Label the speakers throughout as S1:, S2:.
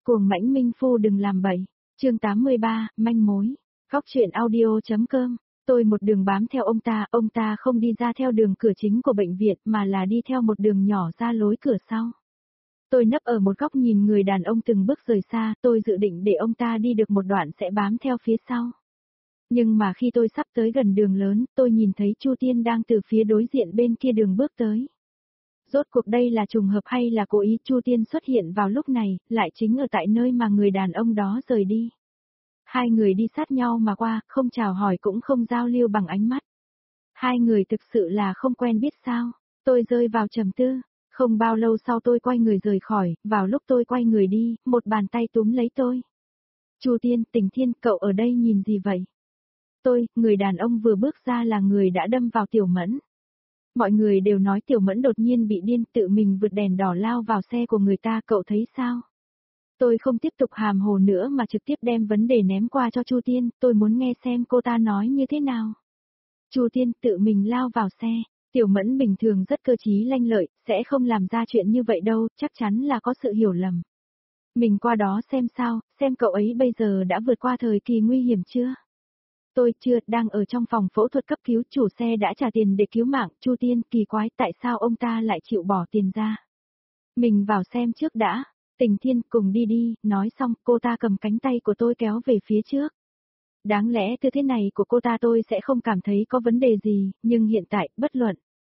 S1: Cuồng mãnh minh phu đừng làm bậy. Chương 83, manh mối. Góc truyện audio.com. Tôi một đường bám theo ông ta không đi ra theo đường cửa chính của bệnh viện mà là đi theo một đường nhỏ ra lối cửa sau. Tôi nấp ở một góc nhìn người đàn ông từng bước rời xa, tôi dự định để ông ta đi được một đoạn sẽ bám theo phía sau. Nhưng mà khi tôi sắp tới gần đường lớn, tôi nhìn thấy Chu Tiên đang từ phía đối diện bên kia đường bước tới. Rốt cuộc đây là trùng hợp hay là cố ý? Chu Tiên xuất hiện vào lúc này, lại chính ở tại nơi mà người đàn ông đó rời đi. Hai người đi sát nhau mà qua, không chào hỏi cũng không giao lưu bằng ánh mắt. Hai người thực sự là không quen biết sao? Tôi rơi vào trầm tư. Không bao lâu sau tôi quay người rời khỏi, vào lúc tôi quay người đi, một bàn tay túm lấy tôi. Chu Tiên, Tình Thiên, cậu ở đây nhìn gì vậy? Người đàn ông vừa bước ra là người đã đâm vào Tiểu Mẫn. Mọi người đều nói Tiểu Mẫn đột nhiên bị điên, tự mình vượt đèn đỏ lao vào xe của người ta, cậu thấy sao? Tôi không tiếp tục hàm hồ nữa mà trực tiếp đem vấn đề ném qua cho Chu Tiên, tôi muốn nghe xem cô ta nói như thế nào. Chu Tiên tự mình lao vào xe, Tiểu Mẫn bình thường rất cơ trí lanh lợi, sẽ không làm ra chuyện như vậy đâu, chắc chắn là có sự hiểu lầm. Mình qua đó xem sao, xem cậu ấy bây giờ đã vượt qua thời kỳ nguy hiểm chưa? Tôi chưa, đang ở trong phòng phẫu thuật cấp cứu, chủ xe đã trả tiền để cứu mạng. Chu Tiên, kỳ quái, tại sao ông ta lại chịu bỏ tiền ra? Mình vào xem trước đã. Tình Thiên, cùng đi đi, nói xong, cô ta cầm cánh tay của tôi kéo về phía trước. Đáng lẽ tư thế này của cô ta tôi sẽ không cảm thấy có vấn đề gì, nhưng hiện tại, bất luận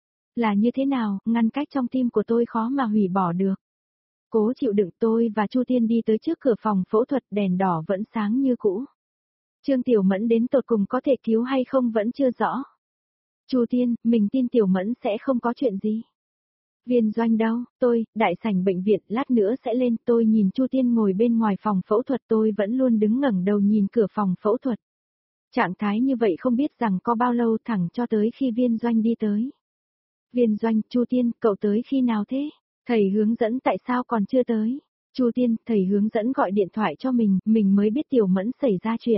S1: là như thế nào, ngăn cách trong tim của tôi khó mà hủy bỏ được. Cố chịu đựng, tôi và Chu Tiên đi tới trước cửa phòng phẫu thuật, đèn đỏ vẫn sáng như cũ. Trương Tiểu Mẫn đến tột cùng có thể cứu hay không vẫn chưa rõ. Chu Tiên, mình tin Tiểu Mẫn sẽ không có chuyện gì. Viên Doanh đâu? Đại sảnh bệnh viện, lát nữa sẽ lên. Tôi nhìn Chu Tiên ngồi bên ngoài phòng phẫu thuật, tôi vẫn luôn đứng ngẩng đầu nhìn cửa phòng phẫu thuật. Trạng thái như vậy không biết rằng có bao lâu, thẳng cho tới khi Viên Doanh đi tới. Viên Doanh, Chu Tiên, cậu tới khi nào thế? Thầy hướng dẫn tại sao còn chưa tới? Chu Tiên, thầy hướng dẫn gọi điện thoại cho mình mới biết Tiểu Mẫn xảy ra chuyện.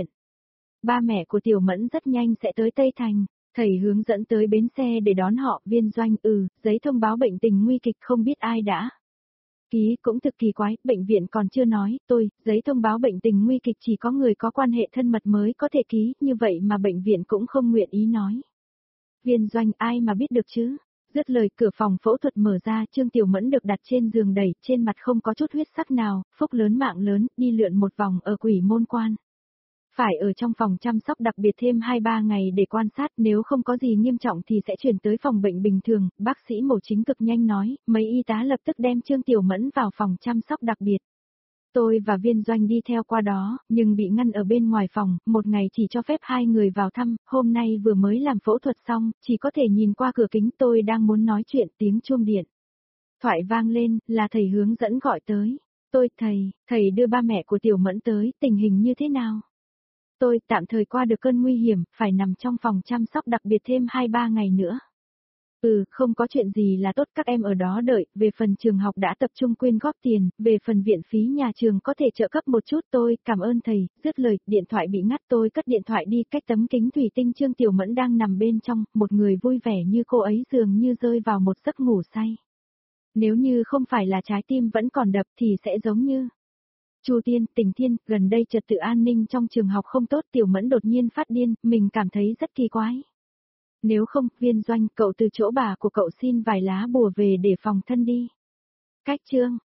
S1: Ba mẹ của Tiểu Mẫn rất nhanh sẽ tới Tây Thành, thầy hướng dẫn tới bến xe để đón họ. Viên Doanh, giấy thông báo bệnh tình nguy kịch không biết ai đã ký, cũng thực kỳ quái, bệnh viện còn chưa nói. Giấy thông báo bệnh tình nguy kịch chỉ có người có quan hệ thân mật mới có thể ký, như vậy mà bệnh viện cũng không nguyện ý nói. Viên Doanh, ai mà biết được chứ? Dứt lời, cửa phòng phẫu thuật mở ra, Trương Tiểu Mẫn được đặt trên giường đẩy, trên mặt không có chút huyết sắc nào, phúc lớn mạng lớn, đi lượn một vòng ở Quỷ Môn Quan. Phải ở trong phòng chăm sóc đặc biệt thêm 2-3 ngày để quan sát, nếu không có gì nghiêm trọng thì sẽ chuyển tới phòng bệnh bình thường. Bác sĩ mổ chính cực nhanh nói, mấy y tá lập tức đem Trương Tiểu Mẫn vào phòng chăm sóc đặc biệt. Tôi và Viên Doanh đi theo qua đó, nhưng bị ngăn ở bên ngoài phòng, một ngày chỉ cho phép 2 người vào thăm, hôm nay vừa mới làm phẫu thuật xong, chỉ có thể nhìn qua cửa kính. Tôi đang muốn nói chuyện, tiếng chuông điện thoại vang lên, là thầy hướng dẫn gọi tới. Thầy đưa ba mẹ của Tiểu Mẫn tới, tình hình như thế nào? Tạm thời qua được cơn nguy hiểm, phải nằm trong phòng chăm sóc đặc biệt thêm 2-3 ngày nữa. Không có chuyện gì là tốt, các em ở đó đợi. Về phần trường học đã tập trung quyên góp tiền, về phần viện phí nhà trường có thể trợ cấp một chút. Cảm ơn thầy. Dứt lời, điện thoại bị ngắt, tôi cất điện thoại đi, cách tấm kính thủy tinh Trương Tiểu Mẫn đang nằm bên trong, một người vui vẻ như cô ấy dường như rơi vào một giấc ngủ say. Nếu như không phải là trái tim vẫn còn đập thì sẽ giống như Chu Tiên, Tình Thiên, gần đây trật tự an ninh trong trường học không tốt, Tiểu Mẫn đột nhiên phát điên, mình cảm thấy rất kỳ quái. Nếu không, Viên Doanh, cậu từ chỗ bà của cậu xin vài lá bùa về để phòng thân đi. Cách chương